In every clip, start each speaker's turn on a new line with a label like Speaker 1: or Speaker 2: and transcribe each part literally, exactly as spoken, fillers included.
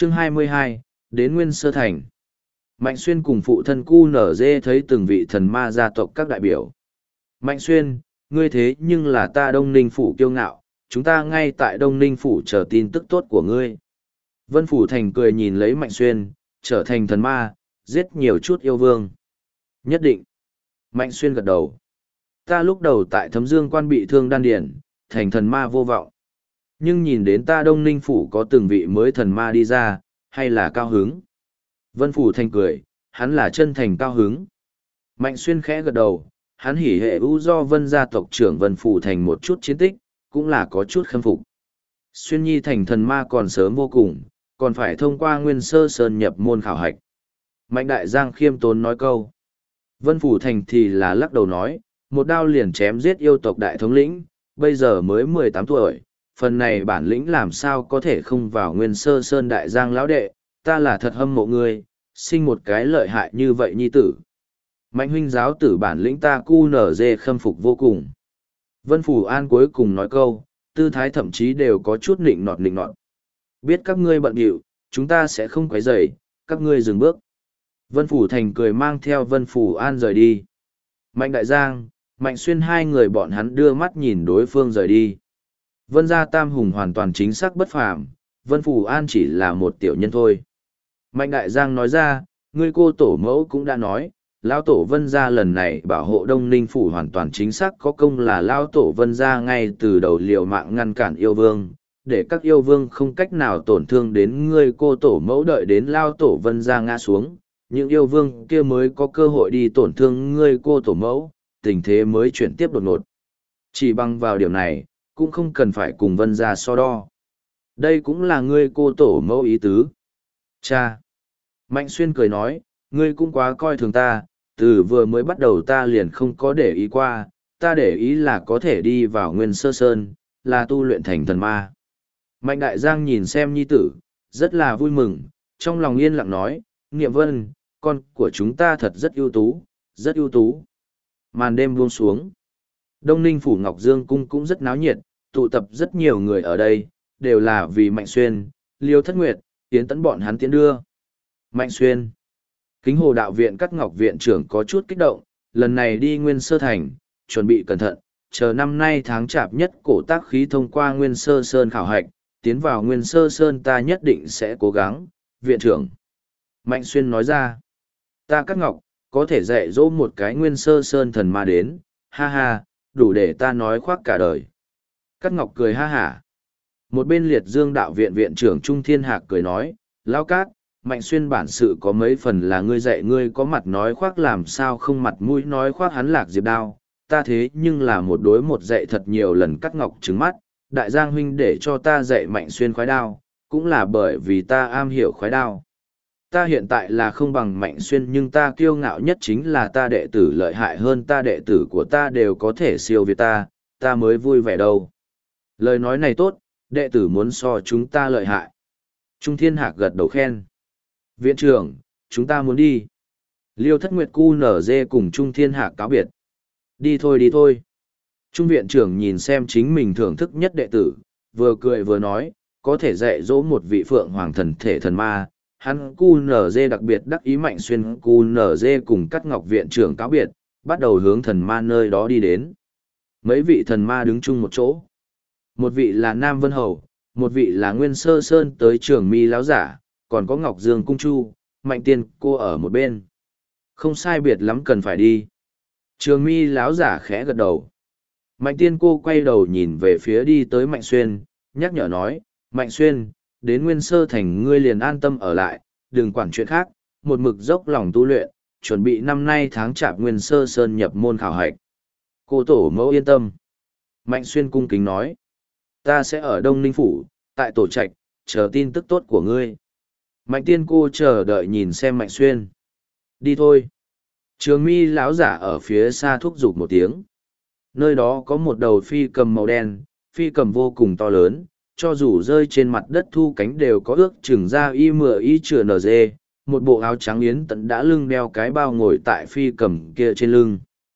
Speaker 1: Chương hai mươi hai, đến Nguyên Sơ Thành. Mạnh Xuyên cùng phụ thân cu nở dê thấy từng vị thần ma gia tộc các đại biểu. Mạnh Xuyên, ngươi thế nhưng là ta Đông Ninh Phủ kiêu ngạo, chúng ta ngay tại Đông Ninh Phủ chờ tin tức tốt của ngươi. Vân Phủ Thành cười nhìn lấy Mạnh Xuyên, trở thành thần ma, giết nhiều chút yêu vương. Nhất định. Mạnh Xuyên gật đầu. Ta lúc đầu tại Thấm Dương Quan bị thương đan điển, thành thần ma vô vọng. Nhưng nhìn đến ta Đông Ninh Phủ có từng vị mới thần ma đi ra, hay là cao hứng. Vân Phủ Thành cười, hắn là chân thành cao hứng. Mạnh Xuyên khẽ gật đầu, hắn hỉ hệ ưu do Vân gia tộc trưởng Vân Phủ Thành một chút chiến tích, cũng là có chút khâm phục. Xuyên Nhi thành thần ma còn sớm vô cùng, còn phải thông qua Nguyên Sơ Sơn nhập môn khảo hạch. Mạnh Đại Giang khiêm tốn nói câu. Vân Phủ Thành thì là lắc đầu nói, một đao liền chém giết yêu tộc đại thống lĩnh, bây giờ mới mười tám tuổi, phần này bản lĩnh làm sao có thể không vào Nguyên Sơ Sơn Đại Giang lão đệ, ta là thật hâm mộ ngươi, sinh một cái lợi hại như vậy nhi tử. Mạnh huynh giáo tử bản lĩnh ta cu nở dê khâm phục vô cùng. Vân Phủ An cuối cùng nói câu, tư thái thậm chí đều có chút nịnh nọt nịnh nọt. Biết các ngươi bận rộn, chúng ta sẽ không quấy rầy, các ngươi dừng bước. Vân Phủ Thành cười mang theo Vân Phủ An rời đi. Mạnh Đại Giang, Mạnh Xuyên hai người bọn hắn đưa mắt nhìn đối phương rời đi. Vân gia tam hùng hoàn toàn chính xác bất phàm, Vân Phủ An chỉ là một tiểu nhân thôi. Mạnh Đại Giang nói ra, ngươi cô tổ mẫu cũng đã nói, Lao tổ Vân gia lần này bảo hộ Đông Ninh Phủ hoàn toàn chính xác có công là Lao tổ Vân gia ngay từ đầu liều mạng ngăn cản yêu vương, để các yêu vương không cách nào tổn thương đến ngươi cô tổ mẫu đợi đến Lao tổ Vân gia ngã xuống, những yêu vương kia mới có cơ hội đi tổn thương ngươi cô tổ mẫu, tình thế mới chuyển tiếp đột ngột. Chỉ bằng vào điểm này, cũng không cần phải cùng Vân gia so đo. Đây cũng là ngươi cô tổ mẫu ý tứ. Cha! Mạnh Xuyên cười nói, ngươi cũng quá coi thường ta, từ vừa mới bắt đầu ta liền không có để ý qua, ta để ý là có thể đi vào Nguyên Sơ Sơn, là tu luyện thành thần ma. Mạnh Đại Giang nhìn xem nhi tử, rất là vui mừng, trong lòng yên lặng nói, Niệm Vân, con của chúng ta thật rất ưu tú, rất ưu tú. Màn đêm buông xuống. Đông Ninh Phủ Ngọc Dương Cung cũng rất náo nhiệt, tụ tập rất nhiều người ở đây, đều là vì Mạnh Xuyên, Liêu Thất Nguyệt, Tiến Tấn bọn hắn tiến đưa. Mạnh Xuyên. Kính Hồ Đạo Viện Cắt Ngọc Viện trưởng có chút kích động, lần này đi Nguyên Sơ Thành, chuẩn bị cẩn thận, chờ năm nay tháng chạp nhất cổ tác khí thông qua Nguyên Sơ Sơn khảo hạch, tiến vào Nguyên Sơ Sơn ta nhất định sẽ cố gắng, viện trưởng. Mạnh Xuyên nói ra, ta Cắt Ngọc, có thể dạy dỗ một cái Nguyên Sơ Sơn thần ma đến, ha ha, đủ để ta nói khoác cả đời. Cắt Ngọc cười ha hả. Một bên Liệt Dương Đạo Viện Viện trưởng Trung Thiên Hạc cười nói, Lão Cát, Mạnh Xuyên bản sự có mấy phần là ngươi dạy ngươi có mặt nói khoác làm sao không mặt mũi nói khoác hắn Lạc Diệp Đao, ta thế nhưng là một đối một dạy thật nhiều lần. Cắt Ngọc trứng mắt, Đại Giang huynh để cho ta dạy Mạnh Xuyên khoái đao, cũng là bởi vì ta am hiểu khoái đao. Ta hiện tại là không bằng Mạnh Xuyên nhưng ta kiêu ngạo nhất chính là ta đệ tử lợi hại hơn ta đệ tử của ta đều có thể siêu việt ta, ta mới vui vẻ đâu. Lời nói này tốt, đệ tử muốn so chúng ta lợi hại. Trung Thiên Hạc gật đầu khen. Viện trưởng, chúng ta muốn đi. Liêu Thất Nguyệt cu nở dê cùng Trung Thiên Hạc cáo biệt. Đi thôi đi thôi. Trung viện trưởng nhìn xem chính mình thưởng thức nhất đệ tử, vừa cười vừa nói, có thể dạy dỗ một vị phượng hoàng thần thể thần ma. Hắn cu nở dê đặc biệt đắc ý Mạnh Xuyên cu nở dê cùng Cắt Ngọc viện trưởng cáo biệt, bắt đầu hướng thần ma nơi đó đi đến. Mấy vị thần ma đứng chung một chỗ. Một vị là Nam Vân Hầu, một vị là Nguyên Sơ Sơn tới Trường Mi Láo Giả, còn có Ngọc Dương Cung Chu, Mạnh Tiên cô ở một bên. Không sai biệt lắm cần phải đi. Trường Mi Láo Giả khẽ gật đầu. Mạnh Tiên cô quay đầu nhìn về phía đi tới Mạnh Xuyên, nhắc nhở nói, Mạnh Xuyên, đến Nguyên Sơ Thành ngươi liền an tâm ở lại, đừng quản chuyện khác, một mực dốc lòng tu luyện, chuẩn bị năm nay tháng chạp Nguyên Sơ Sơn nhập môn khảo hạch. Cô tổ mẫu yên tâm. Mạnh Xuyên cung kính nói, ta sẽ ở Đông Ninh Phủ, tại tổ trạch, chờ tin tức tốt của ngươi. Mạnh Tiên cô chờ đợi nhìn xem Mạnh Xuyên. Đi thôi. Trường Mi lão giả ở phía xa thúc giục một tiếng. Nơi đó có một đầu phi cầm màu đen, phi cầm vô cùng to lớn, cho dù rơi trên mặt đất thu cánh đều có ước chừng ra y mửa y chừa nở dê, một bộ áo trắng yến tận đã lưng đeo cái bao ngồi tại phi cầm kia trên lưng.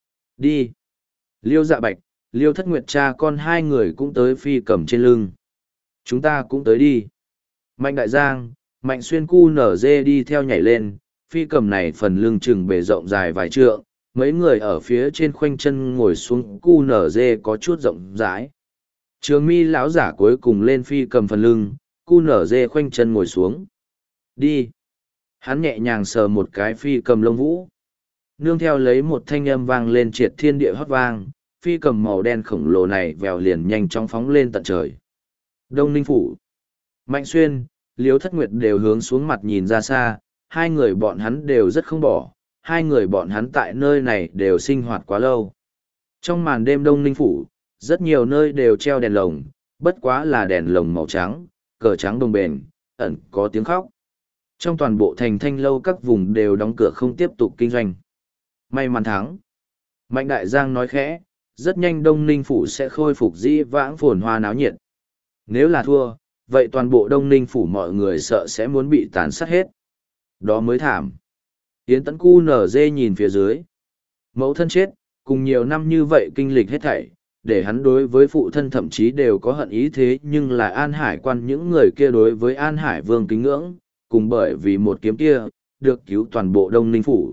Speaker 1: Đi. Liêu Dạ Bạch, Liêu Thất Nguyệt cha con hai người cũng tới phi cầm trên lưng. Chúng ta cũng tới đi. Mạnh Đại Giang, Mạnh xuyên cu nở dê đi theo nhảy lên, phi cầm này phần lưng chừng bề rộng dài vài trượng, mấy người ở phía trên khoanh chân ngồi xuống cu nở dê có chút rộng rãi. Trường mi lão giả cuối cùng lên phi cầm phần lưng, cu nở dê khoanh chân ngồi xuống. Đi. Hắn nhẹ nhàng sờ một cái phi cầm lông vũ. Nương theo lấy một thanh âm vang lên triệt thiên địa hót vang, phi cầm màu đen khổng lồ này vèo liền nhanh chóng phóng lên tận trời. Đông Ninh Phủ. Mạnh Xuyên, Liếu Thất Nguyệt đều hướng xuống mặt nhìn ra xa, hai người bọn hắn đều rất không bỏ, hai người bọn hắn tại nơi này đều sinh hoạt quá lâu. Trong màn đêm Đông Ninh Phủ, rất nhiều nơi đều treo đèn lồng, bất quá là đèn lồng màu trắng, cờ trắng đồng bền, ẩn có tiếng khóc. Trong toàn bộ thành Thanh Lâu các vùng đều đóng cửa không tiếp tục kinh doanh. May mắn thắng. Mạnh Đại Giang nói khẽ, rất nhanh Đông Ninh Phủ sẽ khôi phục dĩ vãng phồn hoa náo nhiệt. Nếu là thua, vậy toàn bộ Đông Ninh Phủ mọi người sợ sẽ muốn bị tàn sát hết. Đó mới thảm. Yến Tấn Cu nở dê nhìn phía dưới. Mẫu thân chết, cùng nhiều năm như vậy kinh lịch hết thảy, để hắn đối với phụ thân thậm chí đều có hận ý thế nhưng là An Hải quan những người kia đối với An Hải Vương kính ngưỡng, cùng bởi vì một kiếm kia, được cứu toàn bộ Đông Ninh Phủ.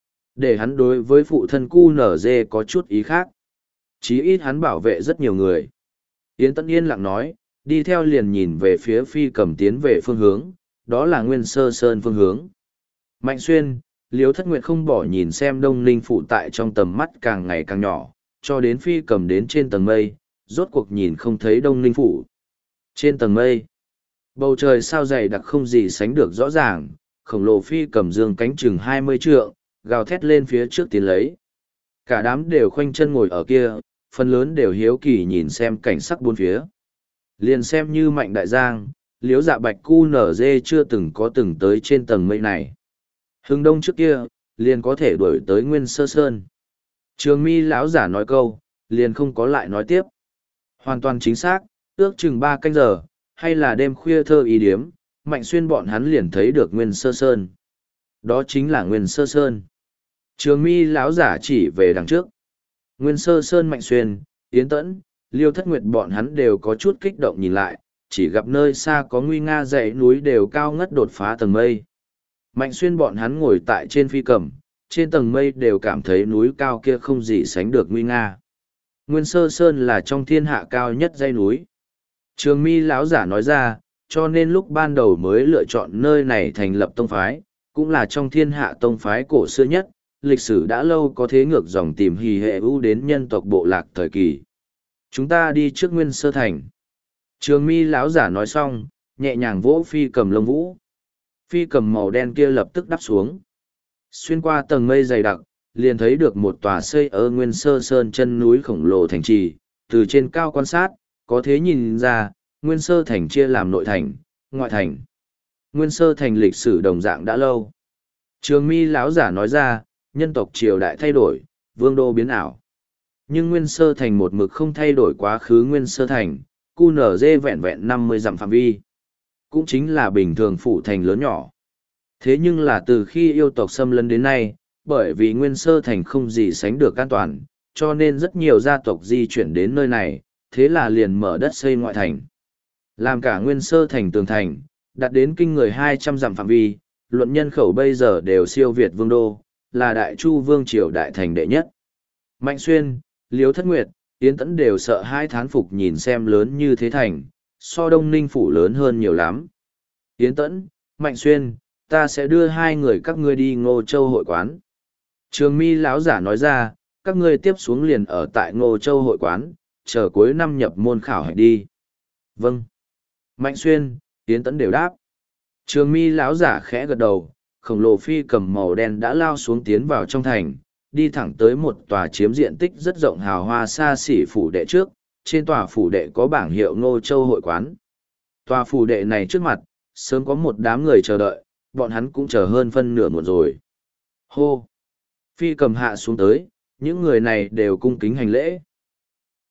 Speaker 1: Để hắn đối với phụ thân cu nở dê có chút ý khác. Chí ít hắn bảo vệ rất nhiều người. Yến Tấn yên lặng nói, đi theo liền nhìn về phía phi cầm tiến về phương hướng, đó là Nguyên Sơ Sơn phương hướng. Mạnh Xuyên, Liếu Thất Nguyệt không bỏ nhìn xem Đông Ninh Phủ tại trong tầm mắt càng ngày càng nhỏ, cho đến phi cầm đến trên tầng mây, rốt cuộc nhìn không thấy Đông Ninh Phủ. Trên tầng mây, bầu trời sao dày đặc không gì sánh được rõ ràng, khổng lồ phi cầm dương cánh chừng hai mươi trượng, gào thét lên phía trước tiến lấy. Cả đám đều khoanh chân ngồi ở kia, phần lớn đều hiếu kỳ nhìn xem cảnh sắc bốn phía. Liền xem như Mạnh Đại Giang, Liếu Dạ Bạch cu nở dê chưa từng có từng tới trên tầng mây này. Hưng đông trước kia, liền có thể đuổi tới Nguyên Sơ Sơn. Trường mi lão giả nói câu, liền không có lại nói tiếp. Hoàn toàn chính xác, ước chừng ba canh giờ, hay là đêm khuya thơ ý điếm, Mạnh Xuyên bọn hắn liền thấy được Nguyên Sơ Sơn. Đó chính là Nguyên Sơ Sơn. Trường mi lão giả chỉ về đằng trước. Nguyên Sơ Sơn Mạnh Xuyên, Yến Tẫn, Liêu Thất Nguyệt bọn hắn đều có chút kích động nhìn lại, chỉ gặp nơi xa có nguy nga dãy núi đều cao ngất đột phá tầng mây. Mạnh Xuyên bọn hắn ngồi tại trên phi cầm, trên tầng mây đều cảm thấy núi cao kia không gì sánh được nguy nga. Nguyên Sơ Sơn là trong thiên hạ cao nhất dãy núi. Trường mi lão giả nói ra, cho nên lúc ban đầu mới lựa chọn nơi này thành lập tông phái, cũng là trong thiên hạ tông phái cổ xưa nhất, lịch sử đã lâu có thế ngược dòng tìm hì hệ ưu đến nhân tộc bộ lạc thời kỳ. Chúng ta đi trước Nguyên Sơ Thành. Trường mi lão giả nói xong, nhẹ nhàng vỗ phi cầm lông vũ. Phi cầm màu đen kia lập tức đắp xuống. Xuyên qua tầng mây dày đặc, liền thấy được một tòa xây ở Nguyên Sơ Sơn chân núi khổng lồ thành trì, từ trên cao quan sát, có thế nhìn ra, Nguyên Sơ Thành chia làm nội thành, ngoại thành. Nguyên Sơ Thành lịch sử đồng dạng đã lâu. Trường mi lão giả nói ra, nhân tộc triều đại thay đổi, vương đô biến ảo. Nhưng Nguyên Sơ Thành một mực không thay đổi quá khứ Nguyên Sơ Thành, cu nở dê vẹn vẹn năm mươi dặm phạm vi. Cũng chính là bình thường phủ thành lớn nhỏ. Thế nhưng là từ khi yêu tộc xâm lấn đến nay, bởi vì Nguyên Sơ Thành không gì sánh được an toàn, cho nên rất nhiều gia tộc di chuyển đến nơi này, thế là liền mở đất xây ngoại thành. Làm cả Nguyên Sơ Thành tường thành, đạt đến kinh người hai trăm dặm phạm vi, luận nhân khẩu bây giờ đều siêu Việt vương đô, là đại chu vương triều đại thành đệ nhất. Mạnh Xuyên, Liếu Thất Nguyệt, Yến Tẫn đều sợ hai thán phục nhìn xem lớn như thế thành, so Đông Ninh Phủ lớn hơn nhiều lắm. Yến Tẫn, Mạnh Xuyên, ta sẽ đưa hai người các ngươi đi Ngô Châu hội quán. Trường mi lão giả nói ra, các ngươi tiếp xuống liền ở tại Ngô Châu hội quán, chờ cuối năm nhập môn khảo hạch đi. Vâng. Mạnh Xuyên, Yến Tẫn đều đáp. Trường mi lão giả khẽ gật đầu, khổng lồ phi cầm màu đen đã lao xuống tiến vào trong thành, đi thẳng tới một tòa chiếm diện tích rất rộng hào hoa xa xỉ phủ đệ trước, trên tòa phủ đệ có bảng hiệu Ngô Châu hội quán. Tòa phủ đệ này trước mặt, sớm có một đám người chờ đợi, bọn hắn cũng chờ hơn phân nửa muộn rồi. Hô! Phi cầm hạ xuống tới, những người này đều cung kính hành lễ.